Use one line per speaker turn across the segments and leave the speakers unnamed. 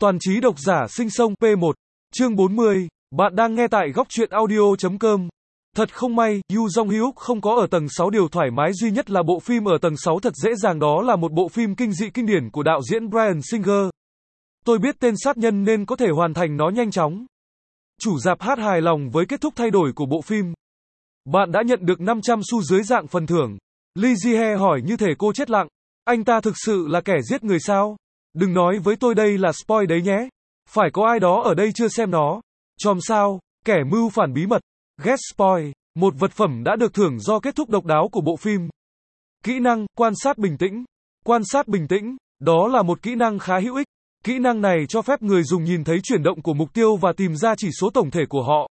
Toàn trí độc giả sinh sông P1, chương 40, bạn đang nghe tại góc truyện audio.com. Thật không may, Yoo Jong-hyuk không có ở tầng 6, điều thoải mái duy nhất là bộ phim ở tầng 6 thật dễ dàng, đó là một bộ phim kinh dị kinh điển của đạo diễn Bryan Singer. Tôi biết tên sát nhân nên có thể hoàn thành nó nhanh chóng. Chủ rạp hát hài lòng với kết thúc thay đổi của bộ phim. Bạn đã nhận được 500 xu dưới dạng phần thưởng. Lee Ji-hye hỏi như thể cô chết lặng. Anh ta thực sự là kẻ giết người sao? Đừng nói với tôi đây là spoil đấy nhé. Phải có ai đó ở đây chưa xem nó. Chòm sao, kẻ mưu phản bí mật. Get spoil, một vật phẩm đã được thưởng do kết thúc độc đáo của bộ phim. Kỹ năng, quan sát bình tĩnh. Quan sát bình tĩnh, đó là một kỹ năng khá hữu ích. Kỹ năng này cho phép người dùng nhìn thấy chuyển động của mục tiêu và tìm ra chỉ số tổng thể của họ.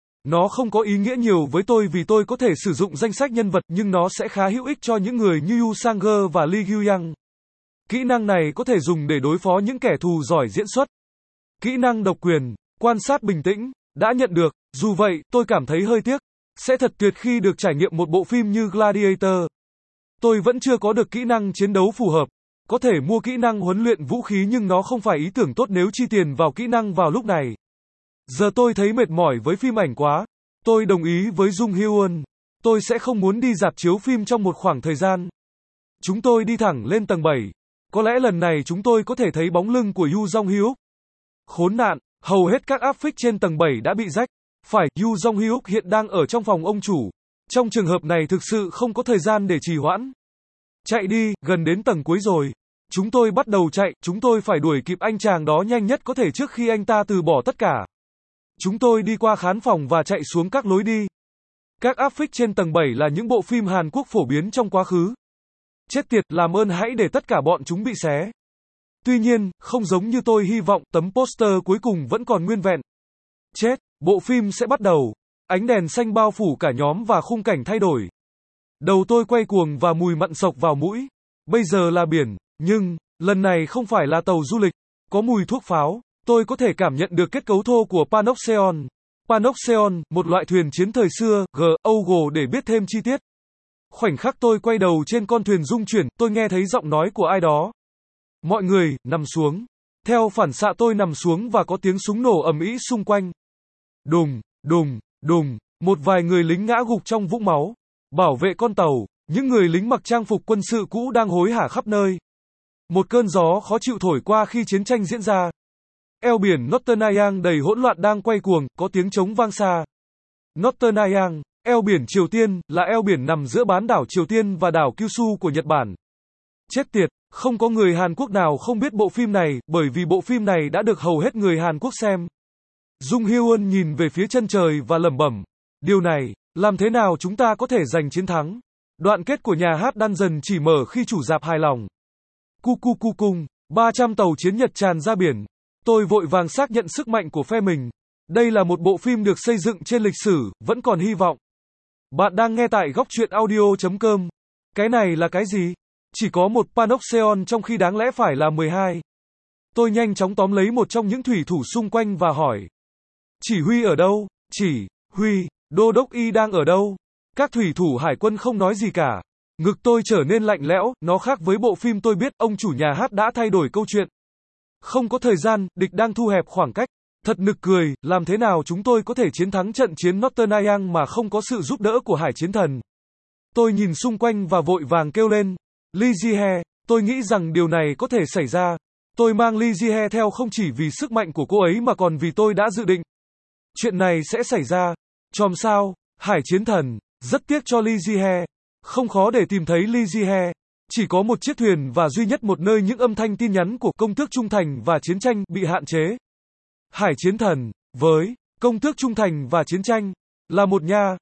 Nó không có ý nghĩa nhiều với tôi vì tôi có thể sử dụng danh sách nhân vật, nhưng nó sẽ khá hữu ích cho những người như Yoo Sang-geun và Lee Gyu-young. Kỹ năng này có thể dùng để đối phó những kẻ thù giỏi diễn xuất. Kỹ năng độc quyền, quan sát bình tĩnh, đã nhận được. Dù vậy, tôi cảm thấy hơi tiếc. Sẽ thật tuyệt khi được trải nghiệm một bộ phim như Gladiator. Tôi vẫn chưa có được kỹ năng chiến đấu phù hợp. Có thể mua kỹ năng huấn luyện vũ khí nhưng nó không phải ý tưởng tốt nếu chi tiền vào kỹ năng vào lúc này. Giờ tôi thấy mệt mỏi với phim ảnh quá. Tôi đồng ý với Jung Hyun. Tôi sẽ không muốn đi rạp chiếu phim trong một khoảng thời gian. Chúng tôi đi thẳng lên tầng 7. Có lẽ lần này chúng tôi có thể thấy bóng lưng của Yoo Jong-hyuk. Khốn nạn, hầu hết các áp phích trên tầng 7 đã bị rách. Phải, Yoo Jong-hyuk hiện đang ở trong phòng ông chủ. Trong trường hợp này thực sự không có thời gian để trì hoãn. Chạy đi, gần đến tầng cuối rồi. Chúng tôi bắt đầu chạy, chúng tôi phải đuổi kịp anh chàng đó nhanh nhất có thể trước khi anh ta từ bỏ tất cả. Chúng tôi đi qua khán phòng và chạy xuống các lối đi. Các áp phích trên tầng 7 là những bộ phim Hàn Quốc phổ biến trong quá khứ. Chết tiệt, làm ơn hãy để tất cả bọn chúng bị xé. Tuy nhiên, không giống như tôi hy vọng, tấm poster cuối cùng vẫn còn nguyên vẹn. Chết, bộ phim sẽ bắt đầu. Ánh đèn xanh bao phủ cả nhóm và khung cảnh thay đổi. Đầu tôi quay cuồng và mùi mặn sộc vào mũi. Bây giờ là biển, nhưng, lần này không phải là tàu du lịch. Có mùi thuốc pháo. Tôi có thể cảm nhận được kết cấu thô của Panoxeon. Panoxeon, một loại thuyền chiến thời xưa, Google để biết thêm chi tiết. Khoảnh khắc tôi quay đầu trên con thuyền rung chuyển, tôi nghe thấy giọng nói của ai đó. Mọi người, nằm xuống. Theo phản xạ tôi nằm xuống và có tiếng súng nổ ầm ĩ xung quanh. Đùng, đùng, đùng, một vài người lính ngã gục trong vũng máu. Bảo vệ con tàu, những người lính mặc trang phục quân sự cũ đang hối hả khắp nơi. Một cơn gió khó chịu thổi qua khi chiến tranh diễn ra. Eo biển Northernayang đầy hỗn loạn đang quay cuồng, có tiếng trống vang xa. Northernayang, eo biển Triều Tiên, là eo biển nằm giữa bán đảo Triều Tiên và đảo Kyushu của Nhật Bản. Chết tiệt, không có người Hàn Quốc nào không biết bộ phim này, bởi vì bộ phim này đã được hầu hết người Hàn Quốc xem. Jung Hyun nhìn về phía chân trời và lẩm bẩm. Điều này, làm thế nào chúng ta có thể giành chiến thắng? Đoạn kết của nhà hát Dungeon chỉ mở khi chủ rạp hài lòng. Cu cu cu cung, 300 tàu chiến Nhật tràn ra biển. Tôi vội vàng xác nhận sức mạnh của phe mình. Đây là một bộ phim được xây dựng trên lịch sử, vẫn còn hy vọng. Bạn đang nghe tại góc truyện audio.com. Cái này là cái gì? Chỉ có một Panoxeon trong khi đáng lẽ phải là 12. Tôi nhanh chóng tóm lấy một trong những thủy thủ xung quanh và hỏi. Chỉ huy ở đâu? Chỉ huy, đô đốc y đang ở đâu? Các thủy thủ hải quân không nói gì cả. Ngực tôi trở nên lạnh lẽo, nó khác với bộ phim tôi biết, ông chủ nhà hát đã thay đổi câu chuyện. Không có thời gian, địch đang thu hẹp khoảng cách. Thật nực cười, làm thế nào chúng tôi có thể chiến thắng trận chiến Northernayang mà không có sự giúp đỡ của hải chiến thần? Tôi nhìn xung quanh và vội vàng kêu lên. Lee Ji-hye, tôi nghĩ rằng điều này có thể xảy ra. Tôi mang Lee Ji-hye theo không chỉ vì sức mạnh của cô ấy mà còn vì tôi đã dự định. Chuyện này sẽ xảy ra. Chòm sao, hải chiến thần, rất tiếc cho Lee Ji-hye. Không khó để tìm thấy Lee Ji-hye. Chỉ có một chiếc thuyền và duy nhất một nơi những âm thanh tin nhắn của công tước trung thành và chiến tranh bị hạn chế. Hải chiến thần, với công tước trung thành và chiến tranh, là một nha,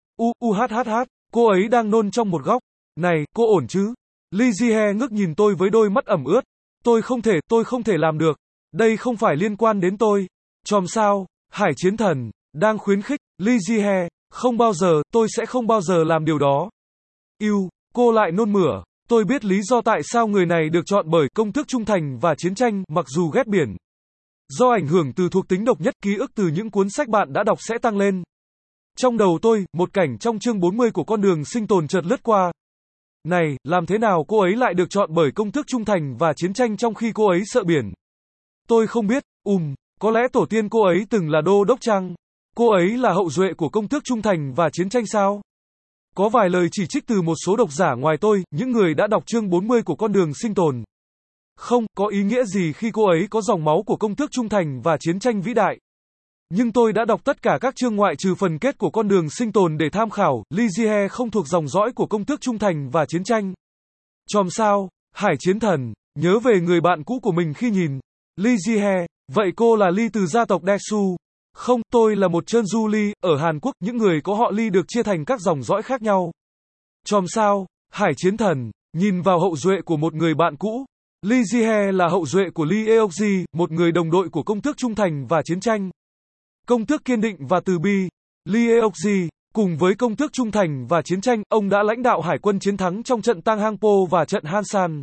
cô ấy đang nôn trong một góc. Này, cô ổn chứ? Lee Ji-hye ngước nhìn tôi với đôi mắt ẩm ướt. Tôi không thể làm được. Đây không phải liên quan đến tôi. Chòm sao, hải chiến thần, đang khuyến khích, Lee Ji-hye, không bao giờ, tôi sẽ không bao giờ làm điều đó. Cô lại nôn mửa. Tôi biết lý do tại sao người này được chọn bởi công tước trung thành và chiến tranh, mặc dù ghét biển. Do ảnh hưởng từ thuộc tính độc nhất, ký ức từ những cuốn sách bạn đã đọc sẽ tăng lên. Trong đầu tôi, một cảnh trong chương 40 của con đường sinh tồn chợt lướt qua. Này, làm thế nào cô ấy lại được chọn bởi công tước trung thành và chiến tranh trong khi cô ấy sợ biển? Tôi không biết, có lẽ tổ tiên cô ấy từng là đô đốc chăng? Cô ấy là hậu duệ của công tước trung thành và chiến tranh sao? Có vài lời chỉ trích từ một số độc giả ngoài tôi, những người đã đọc chương 40 của Con đường sinh tồn. Không, có ý nghĩa gì khi cô ấy có dòng máu của công tước trung thành và chiến tranh vĩ đại. Nhưng tôi đã đọc tất cả các chương ngoại trừ phần kết của Con đường sinh tồn để tham khảo, Lee Ji-hae không thuộc dòng dõi của công tước trung thành và chiến tranh. Chòm sao, Hải Chiến Thần, nhớ về người bạn cũ của mình khi nhìn. Lee Ji-hae, vậy cô là Lee từ gia tộc Daesu. Không, tôi là một Cheonju Lee, ở Hàn Quốc, những người có họ Lee được chia thành các dòng dõi khác nhau. Chòm sao, Hải Chiến Thần, nhìn vào hậu duệ của một người bạn cũ. Lee Ji-hae là hậu duệ của Lee Eok-ji, một người đồng đội của công tước trung thành và chiến tranh. Công tước kiên định và từ bi. Lee Eok-ji, cùng với công tước trung thành và chiến tranh, ông đã lãnh đạo hải quân chiến thắng trong trận Tang Hang Po và trận Hansan.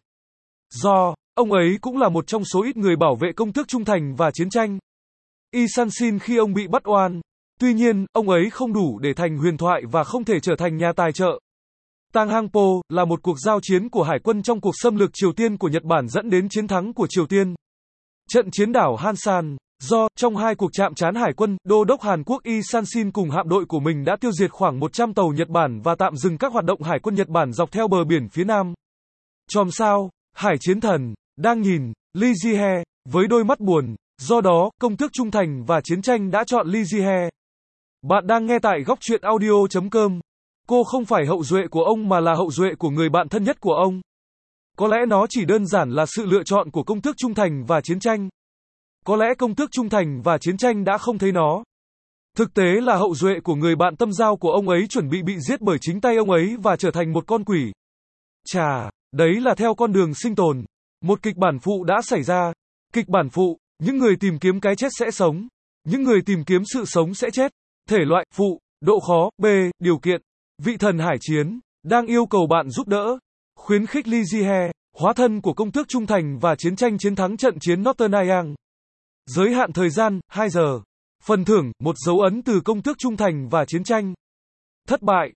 Do, ông ấy cũng là một trong số ít người bảo vệ công tước trung thành và chiến tranh. Yi San-shin khi ông bị bắt oan. Tuy nhiên, ông ấy không đủ để thành huyền thoại và không thể trở thành nhà tài trợ. Tang Hang Po là một cuộc giao chiến của hải quân trong cuộc xâm lược Triều Tiên của Nhật Bản dẫn đến chiến thắng của Triều Tiên. Trận chiến đảo Hansan. Do, trong hai cuộc chạm trán hải quân, Đô đốc Hàn Quốc Yi San-shin cùng hạm đội của mình đã tiêu diệt khoảng 100 tàu Nhật Bản và tạm dừng các hoạt động hải quân Nhật Bản dọc theo bờ biển phía Nam. Chòm sao, Hải Chiến Thần, đang nhìn, Lee Ji-hae, với đôi mắt buồn. Do đó, công tước trung thành và chiến tranh đã chọn Lee Ji-hae. Bạn đang nghe tại góc truyện audio.com. Cô không phải hậu duệ của ông mà là hậu duệ của người bạn thân nhất của ông. Có lẽ nó chỉ đơn giản là sự lựa chọn của công tước trung thành và chiến tranh. Có lẽ công tước trung thành và chiến tranh đã không thấy nó. Thực tế là hậu duệ của người bạn tâm giao của ông ấy chuẩn bị giết bởi chính tay ông ấy và trở thành một con quỷ. Chà, đấy là theo con đường sinh tồn. Một kịch bản phụ đã xảy ra. Kịch bản phụ, những người tìm kiếm cái chết sẽ sống. Những người tìm kiếm sự sống sẽ chết. Thể loại, phụ, độ khó, B, điều kiện. Vị thần hải chiến, đang yêu cầu bạn giúp đỡ. Khuyến khích Lee Ji-hae, hóa thân của công tước trung thành và chiến tranh chiến thắng trận chiến Northern Ireland. Giới hạn thời gian, 2 giờ. Phần thưởng, một dấu ấn từ công tước trung thành và chiến tranh. Thất bại,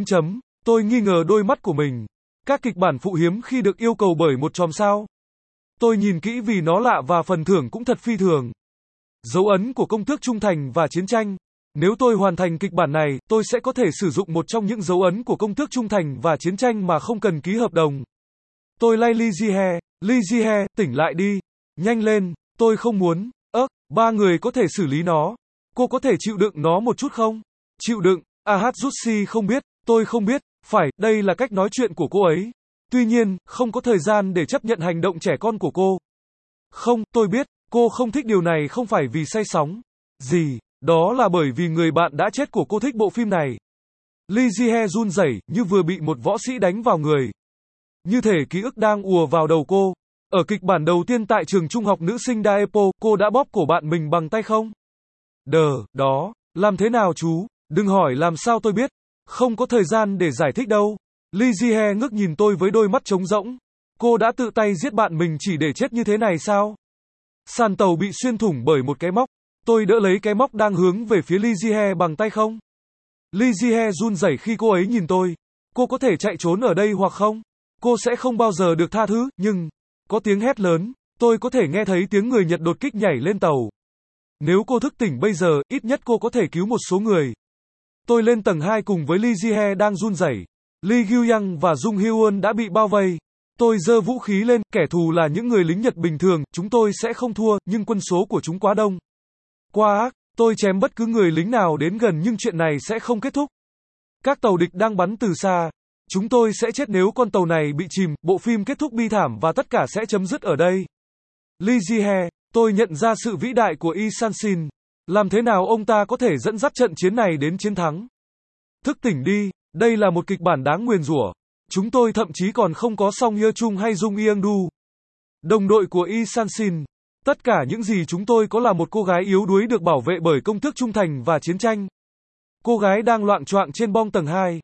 tôi nghi ngờ đôi mắt của mình. Các kịch bản phụ hiếm khi được yêu cầu bởi một chòm sao. Tôi nhìn kỹ vì nó lạ và phần thưởng cũng thật phi thường. Dấu ấn của công tước trung thành và chiến tranh. Nếu tôi hoàn thành kịch bản này, tôi sẽ có thể sử dụng một trong những dấu ấn của công tước trung thành và chiến tranh mà không cần ký hợp đồng. Tôi lay Lee Ji-hae. Lee Ji-hae, tỉnh lại đi. Nhanh lên, tôi không muốn. Ba người có thể xử lý nó. Cô có thể chịu đựng nó một chút không? Chịu đựng, Ahatsushi không biết, tôi không biết, phải, đây là cách nói chuyện của cô ấy. Tuy nhiên, không có thời gian để chấp nhận hành động trẻ con của cô. Không, tôi biết, cô không thích điều này không phải vì say sóng. Gì, đó là bởi vì người bạn đã chết của cô thích bộ phim này. Lee Ji-hae run rẩy như vừa bị một võ sĩ đánh vào người. Như thể ký ức đang ùa vào đầu cô. Ở kịch bản đầu tiên tại trường trung học nữ sinh Daepo, cô đã bóp cổ bạn mình bằng tay không? Đó, làm thế nào chú? Đừng hỏi làm sao tôi biết. Không có thời gian để giải thích đâu. Lee Ji-hae ngước nhìn tôi với đôi mắt trống rỗng. Cô đã tự tay giết bạn mình chỉ để chết như thế này sao? Sàn tàu bị xuyên thủng bởi một cái móc. Tôi đỡ lấy cái móc đang hướng về phía Lee Ji-hae bằng tay không? Lee Ji-hae run rẩy khi cô ấy nhìn tôi. Cô có thể chạy trốn ở đây hoặc không? Cô sẽ không bao giờ được tha thứ, nhưng... Có tiếng hét lớn, tôi có thể nghe thấy tiếng người Nhật đột kích nhảy lên tàu. Nếu cô thức tỉnh bây giờ, ít nhất cô có thể cứu một số người. Tôi lên tầng 2 cùng với Lee Ji-hae đang run rẩy. Lee Gyu-yang và Jung Hyun đã bị bao vây. Tôi giơ vũ khí lên, kẻ thù là những người lính Nhật bình thường, chúng tôi sẽ không thua, nhưng quân số của chúng quá đông. Quá ác, tôi chém bất cứ người lính nào đến gần nhưng chuyện này sẽ không kết thúc. Các tàu địch đang bắn từ xa. Chúng tôi sẽ chết nếu con tàu này bị chìm, bộ phim kết thúc bi thảm và tất cả sẽ chấm dứt ở đây. Lee Ji-hae, tôi nhận ra sự vĩ đại của Yi San-shin. Làm thế nào ông ta có thể dẫn dắt trận chiến này đến chiến thắng? Thức tỉnh đi, đây là một kịch bản đáng nguyền rủa. Chúng tôi thậm chí còn không có Song Hye-chung hay Jung Yeong-du. Đồng đội của Yi San-shin. Tất cả những gì chúng tôi có là một cô gái yếu đuối được bảo vệ bởi công tước trung thành và chiến tranh. Cô gái đang loạng choạng trên bong tầng 2.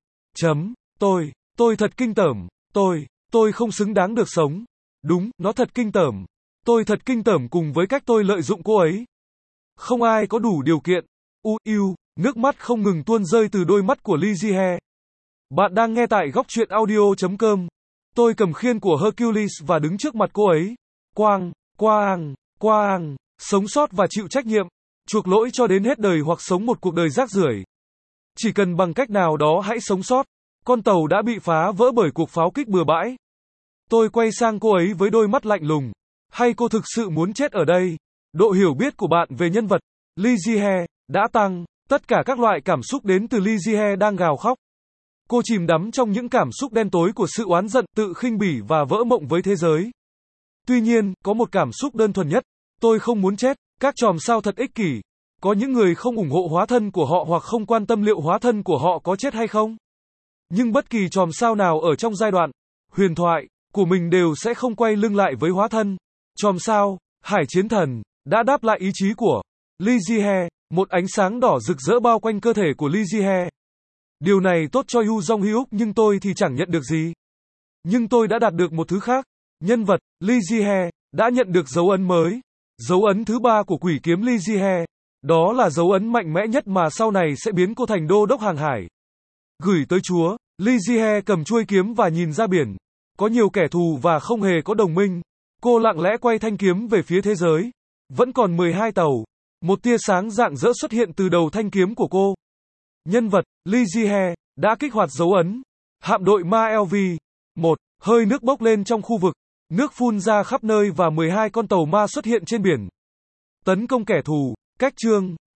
Tôi thật kinh tởm. Tôi không xứng đáng được sống. Đúng, nó thật kinh tởm. Tôi thật kinh tởm cùng với cách tôi lợi dụng cô ấy. Không ai có đủ điều kiện. Nước mắt không ngừng tuôn rơi từ đôi mắt của Lee Ji-hae. Bạn đang nghe tại góc truyện audio.com. Tôi cầm khiên của Hercules và đứng trước mặt cô ấy. Quang, Qua Ang, sống sót và chịu trách nhiệm, chuộc lỗi cho đến hết đời hoặc sống một cuộc đời rác rưởi. Chỉ cần bằng cách nào đó hãy sống sót. Con tàu đã bị phá vỡ bởi cuộc pháo kích bừa bãi. Tôi quay sang cô ấy với đôi mắt lạnh lùng. Hay cô thực sự muốn chết ở đây? Độ hiểu biết của bạn về nhân vật Lee Ji-hye đã tăng. Tất cả các loại cảm xúc đến từ Lee Ji-hye đang gào khóc. Cô chìm đắm trong những cảm xúc đen tối của sự oán giận, tự khinh bỉ và vỡ mộng với thế giới. Tuy nhiên, có một cảm xúc đơn thuần nhất. Tôi không muốn chết. Các chòm sao thật ích kỷ. Có những người không ủng hộ hóa thân của họ hoặc không quan tâm liệu hóa thân của họ có chết hay không. Nhưng bất kỳ chòm sao nào ở trong giai đoạn huyền thoại của mình đều sẽ không quay lưng lại với hóa thân. Chòm sao Hải Chiến Thần đã đáp lại ý chí của Lee Ji-hye, một ánh sáng đỏ rực rỡ bao quanh cơ thể của Lee Ji-hye. Điều này tốt cho Yoo Jong-hyuk nhưng tôi thì chẳng nhận được gì. Nhưng tôi đã đạt được một thứ khác. Nhân vật Lee Ji-hye đã nhận được dấu ấn mới. Dấu ấn thứ 3 của quỷ kiếm Lee Ji-hye. Đó là dấu ấn mạnh mẽ nhất mà sau này sẽ biến cô thành đô đốc hàng hải. Gửi tới Chúa, Lee Ji-hye cầm chuôi kiếm và nhìn ra biển. Có nhiều kẻ thù và không hề có đồng minh. Cô lặng lẽ quay thanh kiếm về phía thế giới. Vẫn còn 12 tàu. Một tia sáng rạng rỡ xuất hiện từ đầu thanh kiếm của cô. Nhân vật Lee Ji-hye đã kích hoạt dấu ấn. Hạm đội ma LV. 1. Hơi nước bốc lên trong khu vực. Nước phun ra khắp nơi và 12 con tàu ma xuất hiện trên biển. Tấn công kẻ thù. Cách chương